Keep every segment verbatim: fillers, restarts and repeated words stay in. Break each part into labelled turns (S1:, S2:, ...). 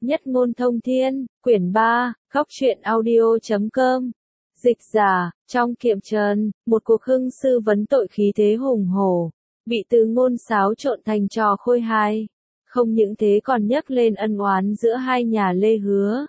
S1: Nhất ngôn thông thiên, quyển ba, góc truyện audio chấm com. Dịch giả, trong kiệm trần, một cuộc hưng sư vấn tội khí thế hùng hổ, bị Từ Ngôn xáo trộn thành trò khôi hài. Không những thế còn nhấc lên ân oán giữa hai nhà Lê Hứa.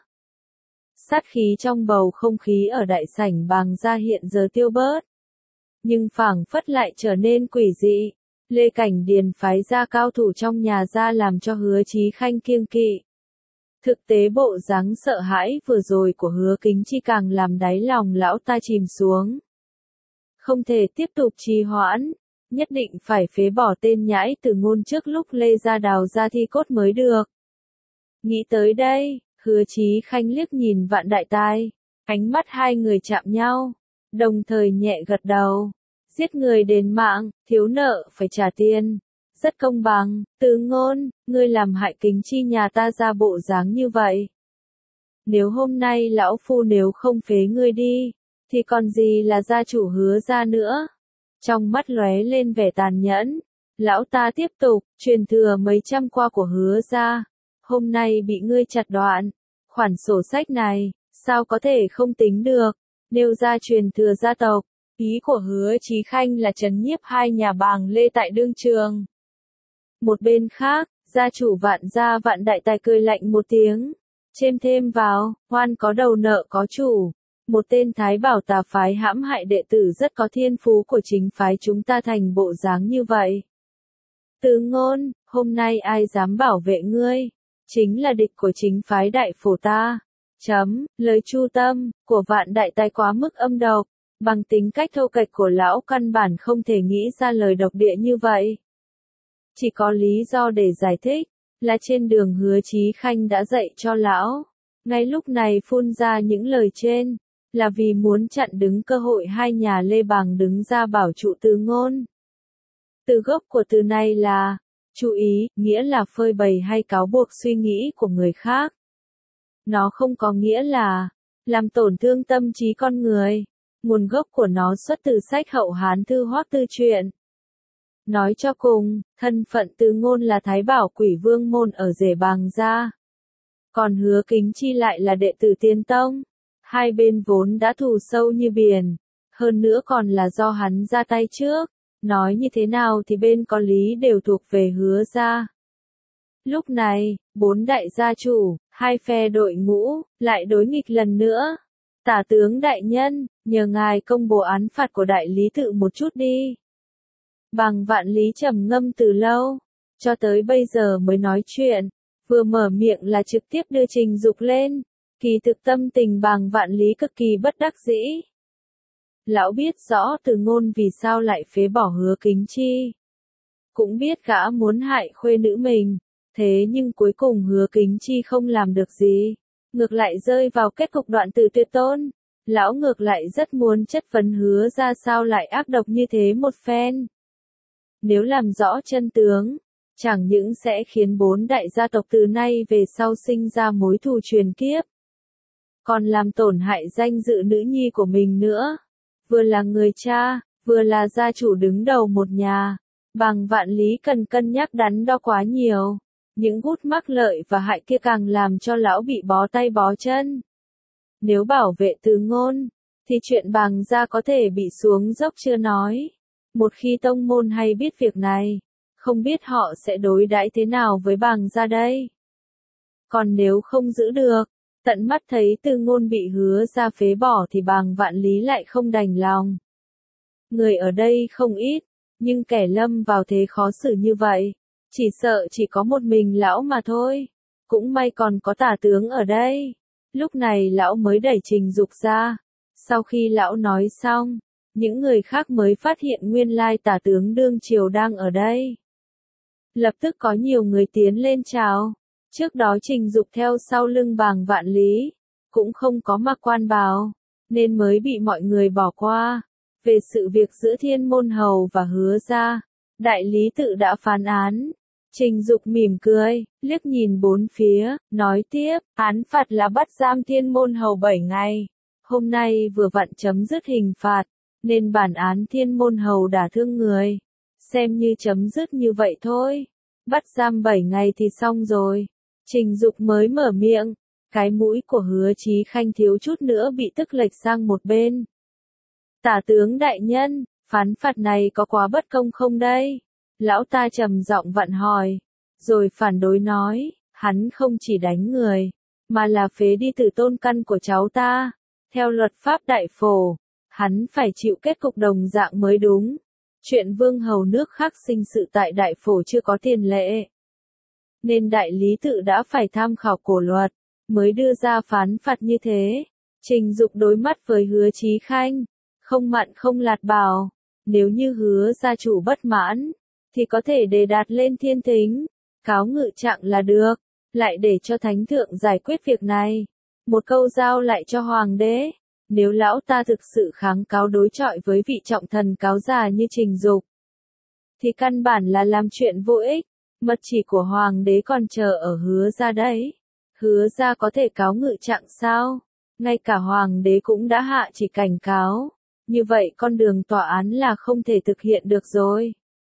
S1: Sát khí trong bầu không khí ở đại sảnh Bàng Gia hiện giờ tiêu bớt. Nhưng phảng phất lại trở nên quỷ dị. Lê Cảnh Điền phái ra cao thủ trong nhà ra làm cho Hứa Chí Khanh kiêng kỵ. Thực tế bộ dáng sợ hãi vừa rồi của Hứa Kính Chi càng làm đáy lòng lão ta chìm xuống. Không thể tiếp tục trì hoãn, nhất định phải phế bỏ tên nhãi Từ Ngôn trước lúc Lê gia đào ra thi cốt mới được. Nghĩ tới đây, Hứa Chí Khanh liếc nhìn Vạn Đại Tai, ánh mắt hai người chạm nhau, đồng thời nhẹ gật đầu. Giết người đền mạng, thiếu nợ phải trả tiền. Rất công bằng, Từ Ngôn, ngươi làm hại Kính Chi nhà ta ra bộ dáng như vậy. Nếu hôm nay lão phu nếu không phế ngươi đi, thì còn gì là gia chủ Hứa gia nữa. Trong mắt lóe lên vẻ tàn nhẫn, lão ta tiếp tục, truyền thừa mấy trăm qua của Hứa gia, hôm nay bị ngươi chặt đoạn. Khoản sổ sách này, sao có thể không tính được, nêu ra truyền thừa gia tộc. Ý của Hứa Chí Khanh là trấn nhiếp hai nhà Bàng Lê tại đương trường. Một bên khác, gia chủ Vạn gia Vạn Đại Tài cười lạnh một tiếng, chêm thêm vào, hoan có đầu nợ có chủ. Một tên Thái Bảo tà phái hãm hại đệ tử rất có thiên phú của chính phái chúng ta thành bộ dáng như vậy. Từ Ngôn, hôm nay ai dám bảo vệ ngươi, chính là địch của chính phái đại phổ ta. Chấm, lời chu tâm của Vạn Đại Tài quá mức âm độc. Bằng tính cách thô kệch của lão căn bản không thể nghĩ ra lời độc địa như vậy. Chỉ có lý do để giải thích, là trên đường Hứa Chí Khanh đã dạy cho lão. Ngay lúc này phun ra những lời trên, là vì muốn chặn đứng cơ hội hai nhà Lê Bàng đứng ra bảo trụ Từ Ngôn. Từ gốc của từ này là, chú ý, nghĩa là phơi bày hay cáo buộc suy nghĩ của người khác. Nó không có nghĩa là, làm tổn thương tâm trí con người. Nguồn gốc của nó xuất từ sách Hậu Hán Thư Hoắc Tư truyện. Nói cho cùng, thân phận Từ Ngôn là Thái Bảo Quỷ Vương môn ở rể Bàng gia. Còn Hứa Kính Chi lại là đệ tử Tiên Tông. Hai bên vốn đã thù sâu như biển. Hơn nữa còn là do hắn ra tay trước. Nói như thế nào thì bên có lý đều thuộc về Hứa gia. Lúc này, bốn đại gia chủ, hai phe đội ngũ, lại đối nghịch lần nữa. Tả tướng đại nhân, nhờ ngài công bố án phạt của đại lý tự một chút đi. Bàng Vạn Lý trầm ngâm từ lâu, cho tới bây giờ mới nói chuyện, vừa mở miệng là trực tiếp đưa Trình Dục lên. Kỳ thực tâm tình Bàng Vạn Lý cực kỳ bất đắc dĩ. Lão biết rõ Từ Ngôn vì sao lại phế bỏ Hứa Kính Chi. Cũng biết gã muốn hại khuê nữ mình, thế nhưng cuối cùng Hứa Kính Chi không làm được gì. Ngược lại rơi vào kết cục đoạn tử tuyệt tôn. Lão ngược lại rất muốn chất vấn Hứa ra sao lại ác độc như thế một phen. Nếu làm rõ chân tướng, chẳng những sẽ khiến bốn đại gia tộc từ nay về sau sinh ra mối thù truyền kiếp, còn làm tổn hại danh dự nữ nhi của mình nữa. Vừa là người cha, vừa là gia chủ đứng đầu một nhà, Bàng Vạn Lý cần cân nhắc đắn đo quá nhiều. Những gút mắc lợi và hại kia càng làm cho lão bị bó tay bó chân. Nếu bảo vệ Từ Ngôn, thì chuyện Bàng gia có thể bị xuống dốc chưa nói. Một khi tông môn hay biết việc này, không biết họ sẽ đối đãi thế nào với Bàng gia đây. Còn nếu không giữ được, tận mắt thấy Từ Ngôn bị Hứa gia phế bỏ thì Bàng Vạn Lý lại không đành lòng. Người ở đây không ít, nhưng kẻ lâm vào thế khó xử như vậy. Chỉ sợ chỉ có một mình lão mà thôi. Cũng may còn có tả tướng ở đây. Lúc này lão mới đẩy Trình Dục ra. Sau khi lão nói xong, những người khác mới phát hiện nguyên lai tả tướng đương triều đang ở đây. Lập tức có nhiều người tiến lên chào. Trước đó Trình Dục theo sau lưng Bàng Vạn Lý, cũng không có mặc quan bào, nên mới bị mọi người bỏ qua. Về sự việc giữa Thiên Môn Hầu và Hứa gia, đại lý tự đã phán án. Trình Dục mỉm cười, liếc nhìn bốn phía, nói tiếp, án phạt là bắt giam Thiên Môn Hầu bảy ngày. Hôm nay vừa vặn chấm dứt hình phạt, nên bản án Thiên Môn Hầu đả thương người. Xem như chấm dứt như vậy thôi. Bắt giam bảy ngày thì xong rồi. Trình Dục mới mở miệng, cái mũi của Hứa Chí Khanh thiếu chút nữa bị tức lệch sang một bên. Tả tướng đại nhân, phán phạt này có quá bất công không đây? Lão ta trầm giọng vặn hỏi, rồi phản đối nói, hắn không chỉ đánh người, mà là phế đi tử tôn căn của cháu ta. Theo luật pháp đại phổ, hắn phải chịu kết cục đồng dạng mới đúng. Chuyện vương hầu nước khác sinh sự tại đại phổ chưa có tiền lệ, nên đại lý tự đã phải tham khảo cổ luật, mới đưa ra phán phạt như thế. Trình Dục đối mắt với Hứa Chí Khanh, không mặn không lạt bảo, nếu như Hứa gia chủ bất mãn, thì có thể đề đạt lên thiên thính, cáo ngự trạng là được, lại để cho thánh thượng giải quyết việc này. Một câu giao lại cho hoàng đế, nếu lão ta thực sự kháng cáo đối chọi với vị trọng thần cáo già như Trình Dục, thì căn bản là làm chuyện vô ích, mật chỉ của hoàng đế còn chờ ở Hứa gia đấy. Hứa gia có thể cáo ngự trạng sao? Ngay cả hoàng đế cũng đã hạ chỉ cảnh cáo, như vậy con đường tòa án là không thể thực hiện được rồi.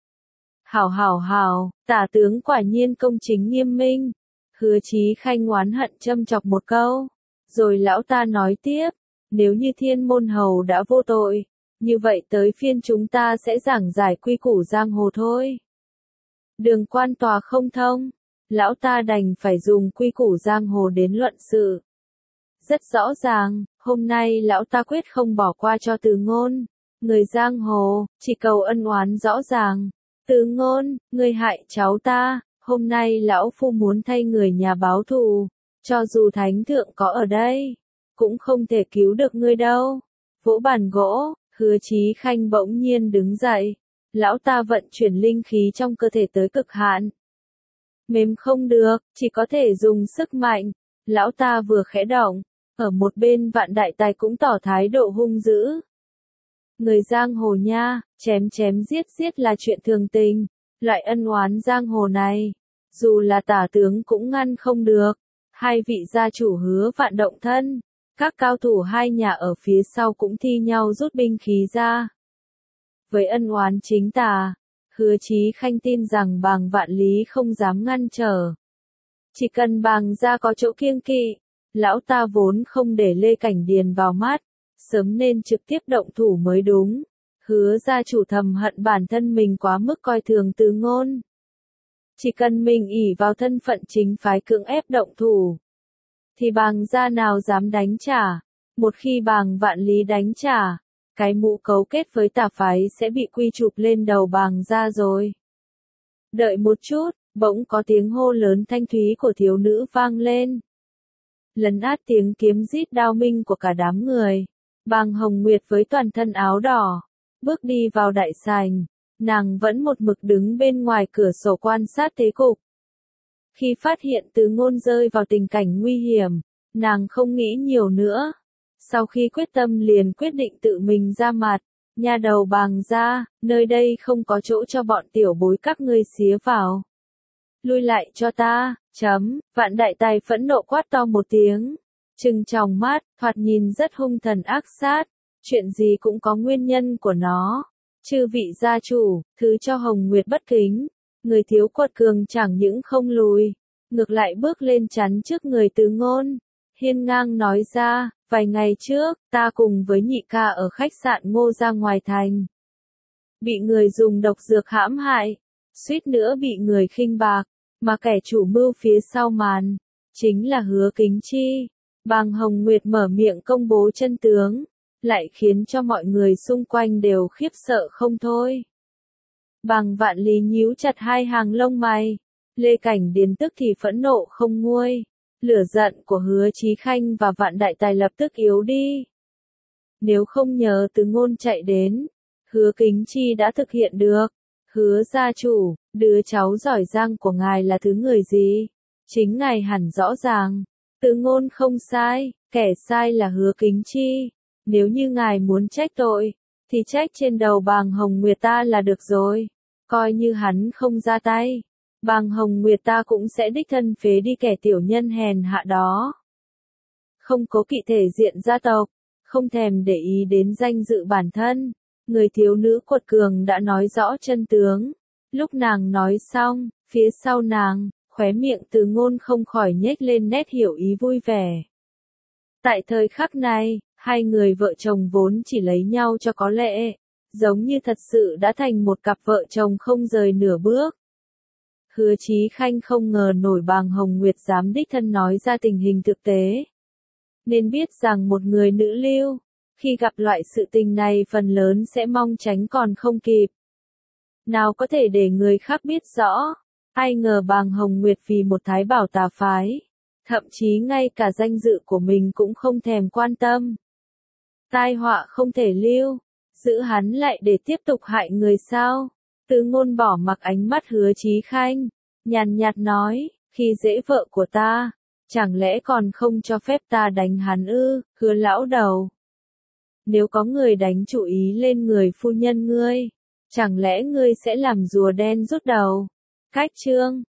S1: Hảo hảo hảo, tả tướng quả nhiên công chính nghiêm minh. Hứa Chí Khanh oán hận châm chọc một câu, rồi lão ta nói tiếp, nếu như Thiên Môn Hầu đã vô tội, như vậy tới phiên chúng ta sẽ giảng giải quy củ giang hồ thôi. Đường quan tòa không thông, lão ta đành phải dùng quy củ giang hồ đến luận sự. Rất rõ ràng, hôm nay lão ta quyết không bỏ qua cho Từ Ngôn. Người giang hồ, chỉ cầu ân oán rõ ràng. Từ Ngôn, người hại cháu ta, hôm nay lão phu muốn thay người nhà báo thù, cho dù thánh thượng có ở đây, cũng không thể cứu được ngươi đâu. Vỗ bàn gỗ, Hứa Chí Khanh bỗng nhiên đứng dậy. Lão ta vận chuyển linh khí trong cơ thể tới cực hạn. Mềm không được, chỉ có thể dùng sức mạnh. Lão ta vừa khẽ động, ở một bên Vạn Đại Tài cũng tỏ thái độ hung dữ. Người giang hồ nha, chém chém giết giết là chuyện thường tình. Loại ân oán giang hồ này, dù là tả tướng cũng ngăn không được. Hai vị gia chủ Hứa Vạn động thân, các cao thủ hai nhà ở phía sau cũng thi nhau rút binh khí ra. Với ân oán chính tà, Hứa Chí Khanh tin rằng Bàng Vạn Lý không dám ngăn trở. Chỉ cần Bàng gia có chỗ kiêng kỵ, lão ta vốn không để Lê Cảnh Điền vào mắt, sớm nên trực tiếp động thủ mới đúng. Hứa gia chủ thầm hận bản thân mình quá mức coi thường Từ Ngôn. Chỉ cần mình ỷ vào thân phận chính phái cưỡng ép động thủ, thì Bàng gia nào dám đánh trả. Một khi Bàng Vạn Lý đánh trả, cái mũ cấu kết với tà phái sẽ bị quy chụp lên đầu Bàng gia rồi. Đợi một chút, bỗng có tiếng hô lớn thanh thúy của thiếu nữ vang lên. Lấn át tiếng kiếm rít đao minh của cả đám người, Bàng Hồng Nguyệt với toàn thân áo đỏ, bước đi vào đại sảnh. Nàng vẫn một mực đứng bên ngoài cửa sổ quan sát thế cục. Khi phát hiện Từ Ngôn rơi vào tình cảnh nguy hiểm, nàng không nghĩ nhiều nữa. Sau khi quyết tâm liền quyết định tự mình ra mặt. Nhà đầu Bàng gia, nơi đây không có chỗ cho bọn tiểu bối các ngươi xía vào. Lui lại cho ta, chấm. Vạn Đại Tài phẫn nộ quát to một tiếng, trừng tròng mắt, thoạt nhìn rất hung thần ác sát. Chuyện gì cũng có nguyên nhân của nó. Chư vị gia chủ, thứ cho Hồng Nguyệt bất kính. Người thiếu quật cường chẳng những không lùi, ngược lại bước lên chắn trước người Từ Ngôn. Hiên ngang nói ra, vài ngày trước, ta cùng với nhị ca ở khách sạn Ngô ra ngoài thành. Bị người dùng độc dược hãm hại, suýt nữa bị người khinh bạc, mà kẻ chủ mưu phía sau màn, chính là Hứa Kính Chi. Bàng Hồng Nguyệt mở miệng công bố chân tướng, lại khiến cho mọi người xung quanh đều khiếp sợ không thôi. Bàng Vạn Lý nhíu chặt hai hàng lông mày, Lê Cảnh Điền tức thì phẫn nộ không nguôi. Lửa giận của Hứa Chí Khanh và Vạn Đại Tài lập tức yếu đi. Nếu không nhờ Từ Ngôn chạy đến, Hứa Kính Chi đã thực hiện được. Hứa gia chủ, đứa cháu giỏi giang của ngài là thứ người gì? Chính ngài hẳn rõ ràng. Từ Ngôn không sai, kẻ sai là Hứa Kính Chi. Nếu như ngài muốn trách tội, thì trách trên đầu Bàng Hồng Nguyệt ta là được rồi. Coi như hắn không ra tay, Bàng Hồng Nguyệt ta cũng sẽ đích thân phế đi kẻ tiểu nhân hèn hạ đó. Không cố kỵ thể diện gia tộc, không thèm để ý đến danh dự bản thân, người thiếu nữ quật cường đã nói rõ chân tướng. Lúc nàng nói xong, phía sau nàng, khóe miệng Từ Ngôn không khỏi nhếch lên nét hiểu ý vui vẻ. Tại thời khắc này, hai người vợ chồng vốn chỉ lấy nhau cho có lệ, giống như thật sự đã thành một cặp vợ chồng không rời nửa bước. Hứa Chí Khanh không ngờ nổi Bàng Hồng Nguyệt dám đích thân nói ra tình hình thực tế. Nên biết rằng một người nữ lưu, khi gặp loại sự tình này phần lớn sẽ mong tránh còn không kịp. Nào có thể để người khác biết rõ, ai ngờ Bàng Hồng Nguyệt vì một Thái Bảo tà phái, thậm chí ngay cả danh dự của mình cũng không thèm quan tâm. Tai họa không thể lưu, giữ hắn lại để tiếp tục hại người sao? Từ Ngôn bỏ mặc ánh mắt Hứa Chí Khanh, nhàn nhạt nói, khi dễ vợ của ta, chẳng lẽ còn không cho phép ta đánh hắn ư? Hứa lão đầu, nếu có người đánh chủ ý lên người phu nhân ngươi, chẳng lẽ ngươi sẽ làm rùa đen rút đầu? Cách chương